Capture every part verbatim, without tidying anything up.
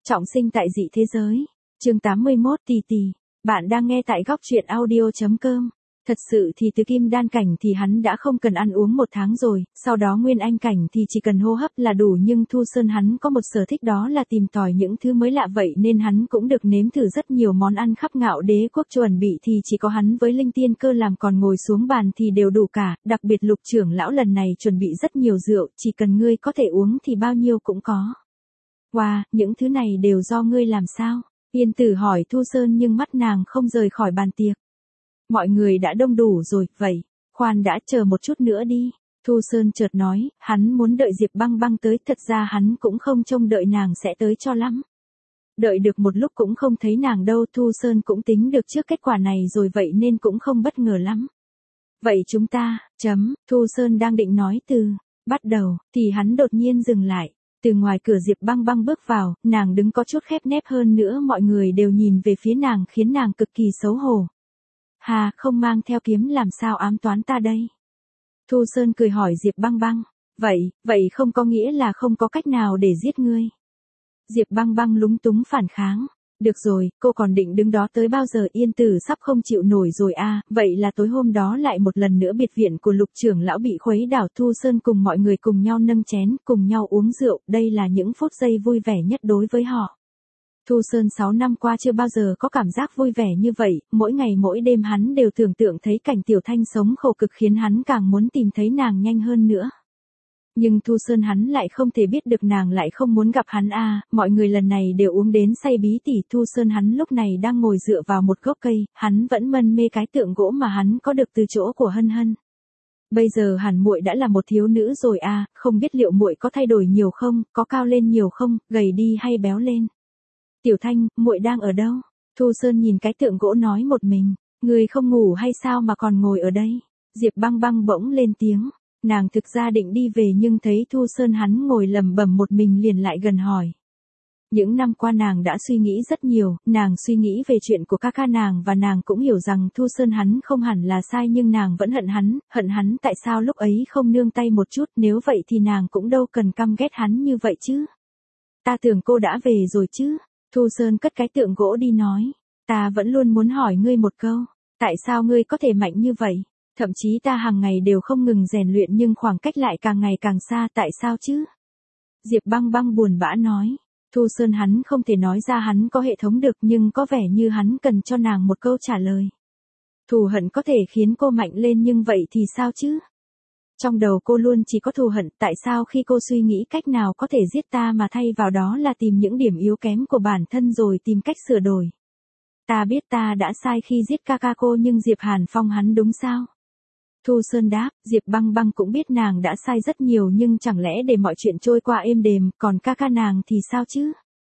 Trọng sinh tại dị thế giới. Chương tám mươi mốt tì tì. Bạn đang nghe tại góc truyện audio chấm com. Thật sự thì từ kim đan cảnh thì hắn đã không cần ăn uống một tháng rồi, sau đó nguyên anh cảnh thì chỉ cần hô hấp là đủ, nhưng Thu Sơn hắn có một sở thích, đó là tìm tòi những thứ mới lạ, vậy nên hắn cũng được nếm thử rất nhiều món ăn khắp Ngạo Đế quốc. Chuẩn bị thì chỉ có hắn với Linh Tiên Cơ làm, còn ngồi xuống bàn thì đều đủ cả, đặc biệt Lục trưởng lão lần này chuẩn bị rất nhiều rượu, chỉ cần ngươi có thể uống thì bao nhiêu cũng có. Wow, những thứ này đều do ngươi làm sao? Yên Tử hỏi Thu Sơn, nhưng mắt nàng không rời khỏi bàn tiệc. Mọi người đã đông đủ rồi, vậy, khoan đã, chờ một chút nữa đi. Thu Sơn chợt nói, hắn muốn đợi Diệp Băng Băng tới, thật ra hắn cũng không trông đợi nàng sẽ tới cho lắm. Đợi được một lúc cũng không thấy nàng đâu, Thu Sơn cũng tính được trước kết quả này rồi, vậy nên cũng không bất ngờ lắm. Vậy chúng ta, chấm, Thu Sơn đang định nói từ, bắt đầu, thì hắn đột nhiên dừng lại. Từ ngoài cửa Diệp Băng Băng bước vào, nàng đứng có chút khép nép, hơn nữa mọi người đều nhìn về phía nàng khiến nàng cực kỳ xấu hổ. Hà, không mang theo kiếm làm sao ám toán ta đây? Thu Sơn cười hỏi Diệp Băng Băng, vậy, vậy không có nghĩa là không có cách nào để giết ngươi. Diệp Băng Băng lúng túng phản kháng, được rồi, cô còn định đứng đó tới bao giờ? Yên Tử sắp không chịu nổi rồi à, vậy là tối hôm đó lại một lần nữa biệt viện của Lục trưởng lão bị khuấy đảo, Thu Sơn cùng mọi người cùng nhau nâng chén, cùng nhau uống rượu, đây là những phút giây vui vẻ nhất đối với họ. Thu Sơn sáu năm qua chưa bao giờ có cảm giác vui vẻ như vậy, mỗi ngày mỗi đêm hắn đều tưởng tượng thấy cảnh Tiểu Thanh sống khổ cực khiến hắn càng muốn tìm thấy nàng nhanh hơn nữa. Nhưng Thu Sơn hắn lại không thể biết được nàng lại không muốn gặp hắn à, mọi người lần này đều uống đến say bí tỉ. Thu Sơn hắn lúc này đang ngồi dựa vào một gốc cây, hắn vẫn mân mê cái tượng gỗ mà hắn có được từ chỗ của Hân Hân. Bây giờ hẳn muội đã là một thiếu nữ rồi à, không biết liệu muội có thay đổi nhiều không, có cao lên nhiều không, gầy đi hay béo lên. Tiểu Thanh, muội đang ở đâu? Thu Sơn nhìn cái tượng gỗ nói một mình, người không ngủ hay sao mà còn ngồi ở đây? Diệp Băng Băng bỗng lên tiếng, nàng thực ra định đi về nhưng thấy Thu Sơn hắn ngồi lẩm bẩm một mình liền lại gần hỏi. Những năm qua nàng đã suy nghĩ rất nhiều, nàng suy nghĩ về chuyện của ca ca nàng và nàng cũng hiểu rằng Thu Sơn hắn không hẳn là sai, nhưng nàng vẫn hận hắn, hận hắn tại sao lúc ấy không nương tay một chút, nếu vậy thì nàng cũng đâu cần căm ghét hắn như vậy chứ. Ta tưởng cô đã về rồi chứ. Thu Sơn cất cái tượng gỗ đi nói, ta vẫn luôn muốn hỏi ngươi một câu, tại sao ngươi có thể mạnh như vậy? Thậm chí ta hàng ngày đều không ngừng rèn luyện nhưng khoảng cách lại càng ngày càng xa, tại sao chứ? Diệp Băng Băng buồn bã nói, Thu Sơn hắn không thể nói ra hắn có hệ thống được, nhưng có vẻ như hắn cần cho nàng một câu trả lời. Thù hận có thể khiến cô mạnh lên, nhưng vậy thì sao chứ? Trong đầu cô luôn chỉ có thù hận, tại sao khi cô suy nghĩ cách nào có thể giết ta mà thay vào đó là tìm những điểm yếu kém của bản thân rồi tìm cách sửa đổi? Ta biết ta đã sai khi giết ca ca cô, nhưng Diệp Hàn Phong hắn đúng sao? Thu Sơn đáp, Diệp Băng Băng cũng biết nàng đã sai rất nhiều, nhưng chẳng lẽ để mọi chuyện trôi qua êm đềm, còn ca ca nàng thì sao chứ?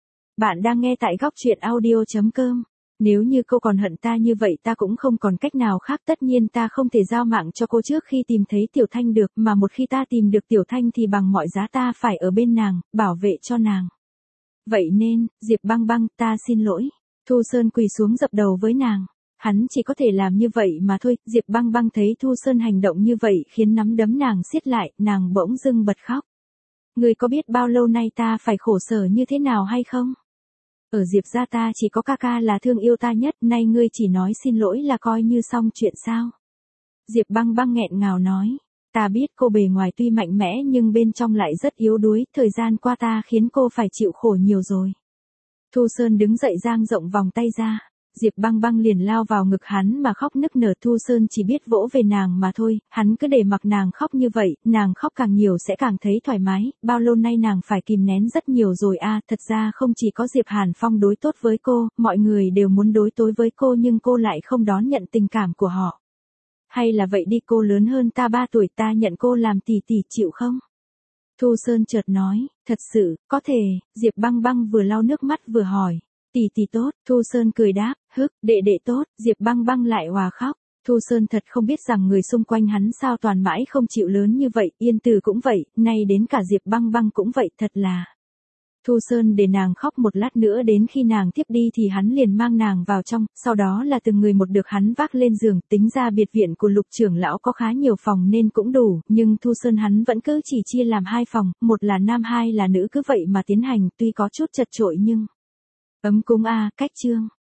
Bạn đang nghe tại góc truyện audio chấm com. Nếu như cô còn hận ta như vậy, ta cũng không còn cách nào khác, tất nhiên ta không thể giao mạng cho cô trước khi tìm thấy Tiểu Thanh được, mà một khi ta tìm được Tiểu Thanh thì bằng mọi giá ta phải ở bên nàng, bảo vệ cho nàng. Vậy nên, Diệp Băng Băng, ta xin lỗi. Thu Sơn quỳ xuống dập đầu với nàng. Hắn chỉ có thể làm như vậy mà thôi. Diệp Băng Băng thấy Thu Sơn hành động như vậy khiến nắm đấm nàng siết lại, nàng bỗng dưng bật khóc. Ngươi có biết bao lâu nay ta phải khổ sở như thế nào hay không? Ở Diệp gia ta chỉ có ca ca là thương yêu ta nhất, nay ngươi chỉ nói xin lỗi là coi như xong chuyện sao? Diệp Băng Băng nghẹn ngào nói, ta biết cô bề ngoài tuy mạnh mẽ nhưng bên trong lại rất yếu đuối, thời gian qua ta khiến cô phải chịu khổ nhiều rồi. Thu Sơn đứng dậy dang rộng vòng tay ra, Diệp Băng Băng liền lao vào ngực hắn mà khóc nức nở. Thu Sơn chỉ biết vỗ về nàng mà thôi, hắn cứ để mặc nàng khóc như vậy, nàng khóc càng nhiều sẽ càng thấy thoải mái, bao lâu nay nàng phải kìm nén rất nhiều rồi à, thật ra không chỉ có Diệp Hàn Phong đối tốt với cô, mọi người đều muốn đối tối với cô nhưng cô lại không đón nhận tình cảm của họ. Hay là vậy đi, cô lớn hơn ta ba tuổi, ta nhận cô làm tỷ tỷ chịu không? Thu Sơn chợt nói, thật sự, có thể. Diệp Băng Băng vừa lau nước mắt vừa hỏi. Tỷ tỷ tốt, Thu Sơn cười đáp, hức, đệ đệ tốt. Diệp Băng Băng lại òa khóc. Thu Sơn thật không biết rằng người xung quanh hắn sao toàn mãi không chịu lớn như vậy, Yên Từ cũng vậy, nay đến cả Diệp Băng Băng cũng vậy, thật là. Thu Sơn để nàng khóc một lát nữa, đến khi nàng tiếp đi thì hắn liền mang nàng vào trong, sau đó là từng người một được hắn vác lên giường. Tính ra biệt viện của Lục trưởng lão có khá nhiều phòng nên cũng đủ, nhưng Thu Sơn hắn vẫn cứ chỉ chia làm hai phòng, một là nam hai là nữ, cứ vậy mà tiến hành, tuy có chút chật chội nhưng Ấm cúng a, cách chương.